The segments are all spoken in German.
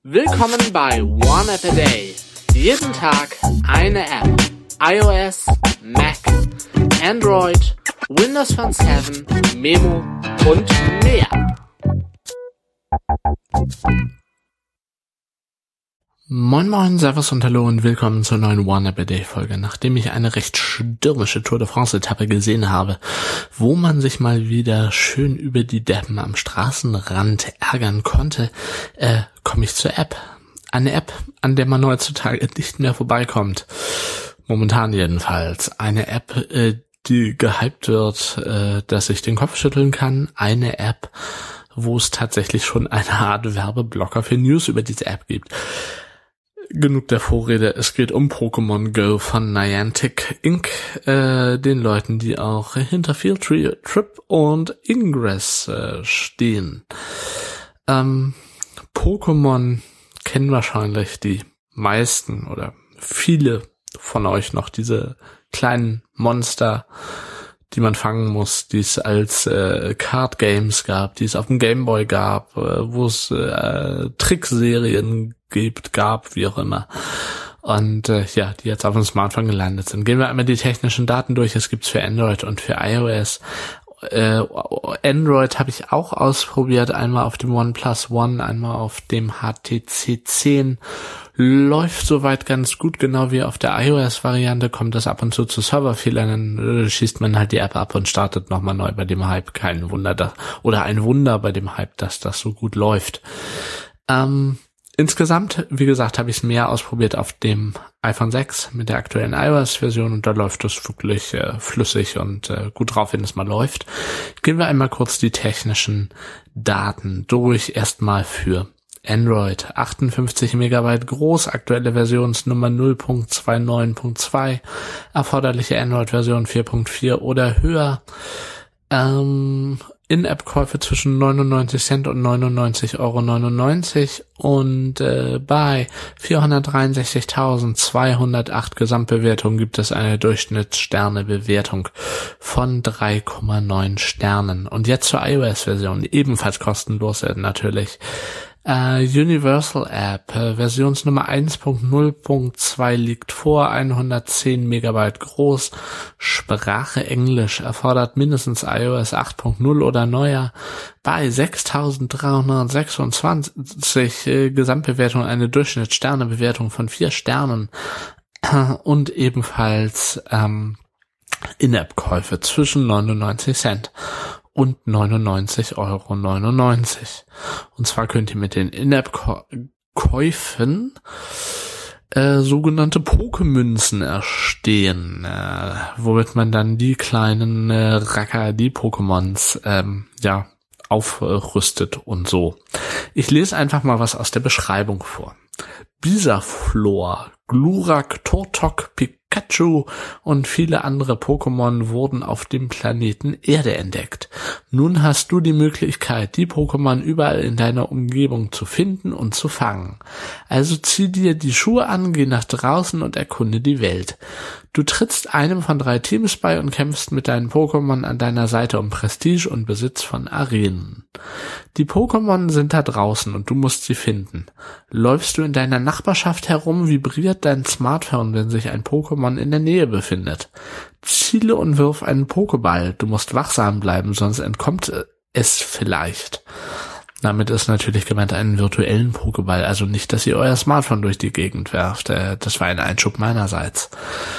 Willkommen bei One App a Day. Jeden Tag eine App. iOS, Mac, Android, Windows Phone 7, Memo und mehr. Moin moin, servus und hallo und willkommen zur neuen One App a Day Folge. Nachdem ich eine recht stürmische Tour de France Etappe gesehen habe, wo man sich mal wieder schön über die Deppen am Straßenrand ärgern konnte, komme ich zur App. Eine App, an der man heutzutage nicht mehr vorbeikommt. Momentan jedenfalls. Eine App, die gehypt wird, dass ich den Kopf schütteln kann. Eine App, wo es tatsächlich schon eine Art Werbeblocker für News über diese App gibt. Genug der Vorrede, es geht um Pokémon Go von Niantic Inc., den Leuten, die auch hinter Field Trip und Ingress stehen. Pokémon kennen wahrscheinlich die meisten oder viele von euch noch, diese kleinen Monster, die man fangen muss, die es als Card Games gab, die es auf dem Game Boy gab, wo es Trickserien gab, wie auch immer. Und die jetzt auf dem Smartphone gelandet sind. Gehen wir einmal die technischen Daten durch. Es gibt's für Android und für iOS. Android habe ich auch ausprobiert, einmal auf dem OnePlus One, einmal auf dem HTC 10. Läuft soweit ganz gut, genau wie auf der iOS-Variante, kommt das ab und zu Serverfehlern, dann schießt man halt die App ab und startet nochmal neu bei dem Hype. Kein Wunder, oder ein Wunder bei dem Hype, dass das so gut läuft. Insgesamt, wie gesagt, habe ich es mehr ausprobiert auf dem iPhone 6 mit der aktuellen iOS-Version und da läuft es wirklich flüssig und gut drauf, wenn es mal läuft. Gehen wir einmal kurz die technischen Daten durch. Erstmal für Android 58 Megabyte groß, aktuelle Versionsnummer 0.29.2, erforderliche Android-Version 4.4 oder höher. In-App-Käufe zwischen 99 Cent und 99,99 € und bei 463.208 Gesamtbewertungen gibt es eine Durchschnittssternebewertung von 3,9 Sternen. Und jetzt zur iOS-Version, ebenfalls kostenlos natürlich. Universal App, Versionsnummer 1.0.2 liegt vor, 110 Megabyte groß, Sprache Englisch, erfordert mindestens iOS 8.0 oder neuer, bei 6.326 Gesamtbewertung eine Durchschnittssternebewertung von 4 Sternen und ebenfalls In-App-Käufe zwischen 99 Cent und 99,99 €. Und zwar könnt ihr mit den In-App-Käufen sogenannte Pokemünzen erstehen, womit man dann die kleinen Racker, die Pokémons, aufrüstet und so. Ich lese einfach mal was aus der Beschreibung vor. Bisaflor, Glurak, Turtok, Pikachu und viele andere Pokémon wurden auf dem Planeten Erde entdeckt. Nun hast du die Möglichkeit, die Pokémon überall in deiner Umgebung zu finden und zu fangen. Also zieh dir die Schuhe an, geh nach draußen und erkunde die Welt. Du trittst einem von 3 Teams bei und kämpfst mit deinen Pokémon an deiner Seite um Prestige und Besitz von Arenen. Die Pokémon sind da draußen und du musst sie finden. Läufst du in deiner Nachbarschaft herum, vibriert dein Smartphone, wenn sich ein Pokémon in der Nähe befindet. Ziele und wirf einen Pokéball. Du musst wachsam bleiben, sonst entkommt es vielleicht. Damit ist natürlich gemeint einen virtuellen Pokéball, also nicht, dass ihr euer Smartphone durch die Gegend werft. Das war ein Einschub meinerseits.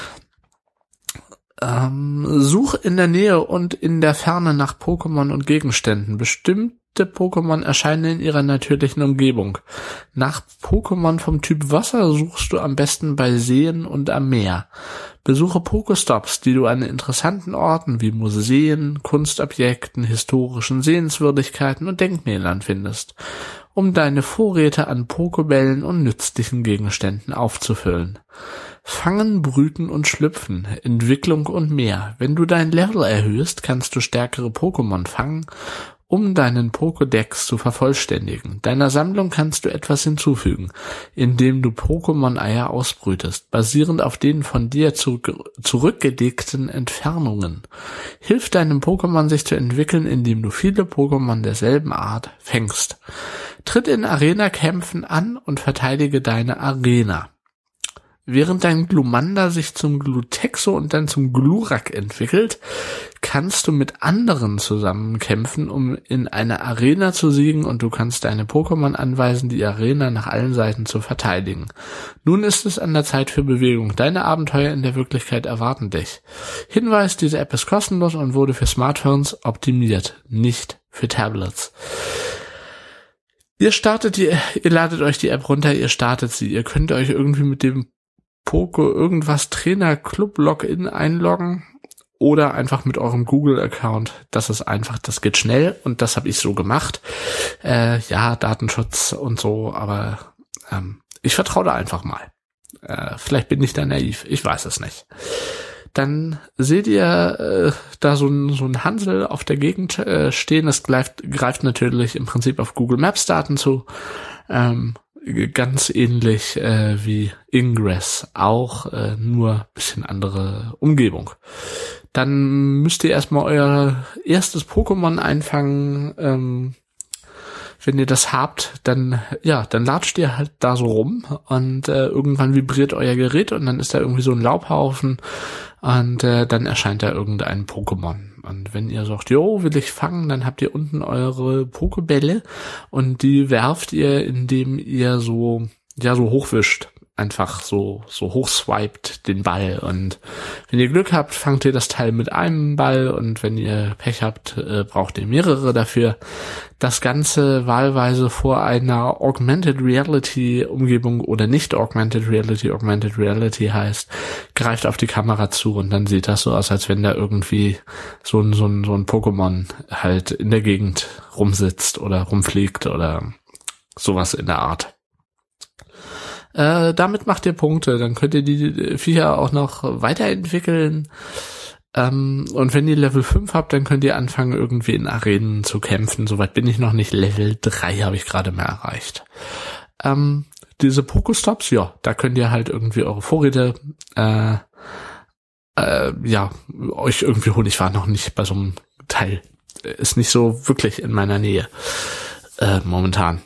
Such in der Nähe und in der Ferne nach Pokémon und Gegenständen. Bestimmte Pokémon erscheinen in ihrer natürlichen Umgebung. Nach Pokémon vom Typ Wasser suchst du am besten bei Seen und am Meer. Besuche Pokestops, die du an interessanten Orten wie Museen, Kunstobjekten, historischen Sehenswürdigkeiten und Denkmälern findest, um deine Vorräte an Pokebällen und nützlichen Gegenständen aufzufüllen. Fangen, brüten und schlüpfen, Entwicklung und mehr. Wenn du dein Level erhöhst, kannst du stärkere Pokémon fangen, um deinen Pokédex zu vervollständigen. Deiner Sammlung kannst du etwas hinzufügen, indem du Pokémon-Eier ausbrütest, basierend auf den von dir zurückgelegten Entfernungen. Hilf deinem Pokémon sich zu entwickeln, indem du viele Pokémon derselben Art fängst. Tritt in Arena-Kämpfen an und verteidige deine Arena. Während dein Glumanda sich zum Glutexo und dann zum Glurak entwickelt, kannst du mit anderen zusammen kämpfen, um in einer Arena zu siegen, und du kannst deine Pokémon anweisen, die Arena nach allen Seiten zu verteidigen. Nun ist es an der Zeit für Bewegung. Deine Abenteuer in der Wirklichkeit erwarten dich. Hinweis: Diese App ist kostenlos und wurde für Smartphones optimiert, nicht für Tablets. Ihr ladet euch die App runter, ihr startet sie. Ihr könnt euch irgendwie mit dem Poco irgendwas Trainer Club Login einloggen oder einfach mit eurem Google-Account. Das ist einfach, das geht schnell, und das habe ich so gemacht. Ja, Datenschutz und so, aber ich vertraue da einfach mal. Vielleicht bin ich da naiv, ich weiß es nicht. Dann seht ihr da so ein Hansel auf der Gegend stehen. Das greift natürlich im Prinzip auf Google Maps Daten zu. Ganz ähnlich wie Ingress, auch nur bisschen andere Umgebung. Dann müsst ihr erstmal euer erstes Pokémon einfangen. Wenn ihr das habt, dann latscht ihr halt da so rum, und irgendwann vibriert euer Gerät und dann ist da irgendwie so ein Laubhaufen, und dann erscheint da irgendein Pokémon. Und wenn ihr sagt, jo, will ich fangen, dann habt ihr unten eure Pokebälle, und die werft ihr, indem ihr so hochwischt. Einfach so hochswiped den Ball, und wenn ihr Glück habt, fangt ihr das Teil mit einem Ball, und wenn ihr Pech habt, braucht ihr mehrere dafür. Das Ganze wahlweise vor einer Augmented Reality Umgebung oder nicht Augmented Reality. Augmented Reality heißt, greift auf die Kamera zu, und dann sieht das so aus, als wenn da irgendwie so ein Pokémon halt in der Gegend rumsitzt oder rumfliegt oder sowas in der Art. Damit macht ihr Punkte, dann könnt ihr die Viecher auch noch weiterentwickeln. Und wenn ihr Level 5 habt, dann könnt ihr anfangen, irgendwie in Arenen zu kämpfen. Soweit bin ich noch nicht. Level 3 habe ich gerade mal erreicht. Diese Pokestops, ja, da könnt ihr halt irgendwie eure Vorräte euch irgendwie holen. Ich war noch nicht bei so einem Teil. Ist nicht so wirklich in meiner Nähe momentan.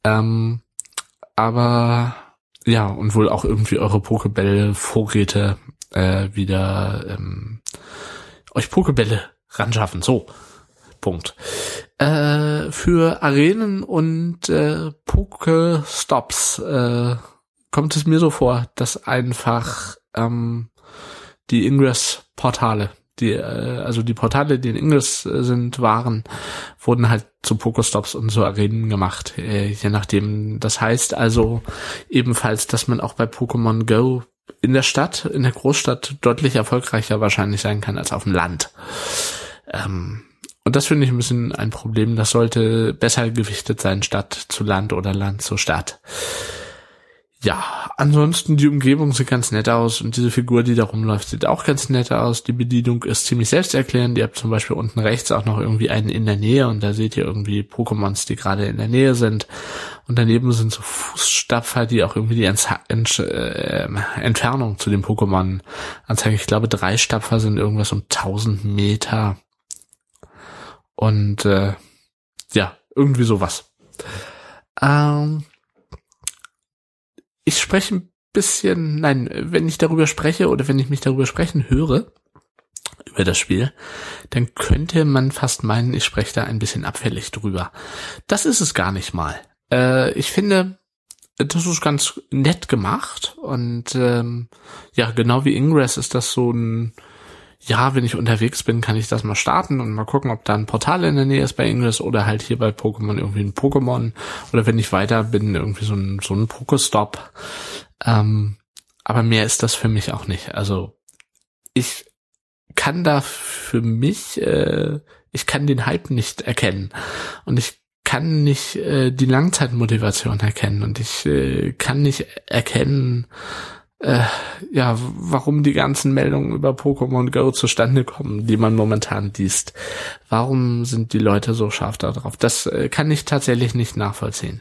Aber ja, und wohl auch irgendwie eure Pokebälle, Vorräte wieder euch Pokebälle ranschaffen. So, Punkt. Für Arenen und Pokestops kommt es mir so vor, dass einfach die Ingress-Portale, die Portale, die in Ingress wurden halt zu Pokestops und zu Arenen gemacht, je nachdem. Das heißt also ebenfalls, dass man auch bei Pokémon Go in der Großstadt deutlich erfolgreicher wahrscheinlich sein kann als auf dem Land. Und das finde ich ein bisschen ein Problem. Das sollte besser gewichtet sein, Stadt zu Land oder Land zu Stadt. Ja, ansonsten die Umgebung sieht ganz nett aus, und diese Figur, die da rumläuft, sieht auch ganz nett aus. Die Bedienung ist ziemlich selbsterklärend. Ihr habt zum Beispiel unten rechts auch noch irgendwie einen in der Nähe, und da seht ihr irgendwie Pokémons, die gerade in der Nähe sind. Und daneben sind so Fußstapfer, die auch irgendwie die Entfernung zu dem Pokémon anzeigen. Ich glaube, 3 Stapfer sind irgendwas um 1000 Meter. Und irgendwie sowas. Ich spreche ein bisschen, wenn ich darüber spreche oder wenn ich mich darüber sprechen höre, über das Spiel, dann könnte man fast meinen, ich spreche da ein bisschen abfällig drüber. Das ist es gar nicht mal. Ich finde, das ist ganz nett gemacht, und genau wie Ingress ist das so ein, wenn ich unterwegs bin, kann ich das mal starten und mal gucken, ob da ein Portal in der Nähe ist bei Ingress oder halt hier bei Pokémon irgendwie ein Pokémon, oder wenn ich weiter bin, irgendwie so ein Pokestop. Aber mehr ist das für mich auch nicht. Also ich kann da für mich, ich kann den Hype nicht erkennen, und ich kann nicht die Langzeitmotivation erkennen, und ich kann nicht erkennen, warum die ganzen Meldungen über Pokémon Go zustande kommen, die man momentan liest. Warum sind die Leute so scharf da drauf? Das kann ich tatsächlich nicht nachvollziehen.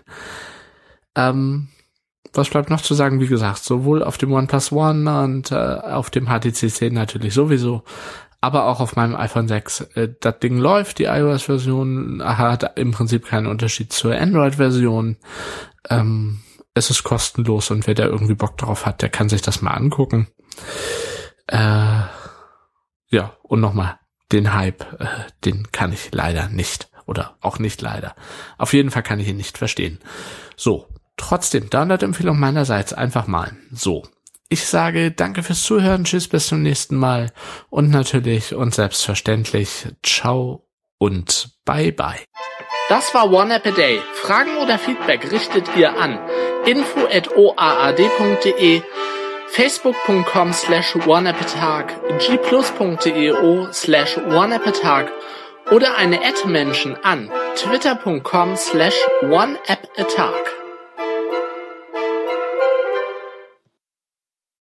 Was bleibt noch zu sagen? Wie gesagt, sowohl auf dem OnePlus One und auf dem HTC 10 natürlich sowieso, aber auch auf meinem iPhone 6. Das Ding läuft, die iOS-Version hat im Prinzip keinen Unterschied zur Android-Version. Es ist kostenlos und wer da irgendwie Bock drauf hat, der kann sich das mal angucken. Ja, und nochmal, den Hype, den kann ich leider nicht. Oder auch nicht leider. Auf jeden Fall kann ich ihn nicht verstehen. So, trotzdem, Download-Empfehlung meinerseits einfach mal. So. Ich sage danke fürs Zuhören, tschüss, bis zum nächsten Mal und natürlich und selbstverständlich ciao und bye bye. Das war One App a Day. Fragen oder Feedback richtet ihr an info@oaad.de, facebook.com/oneappatag, gplus.io/oneappatag oder eine @Menschen an twitter.com/oneappatag.